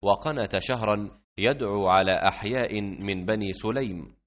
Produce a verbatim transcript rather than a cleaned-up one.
وقنت شهرا يدعو على أحياء من بني سليم.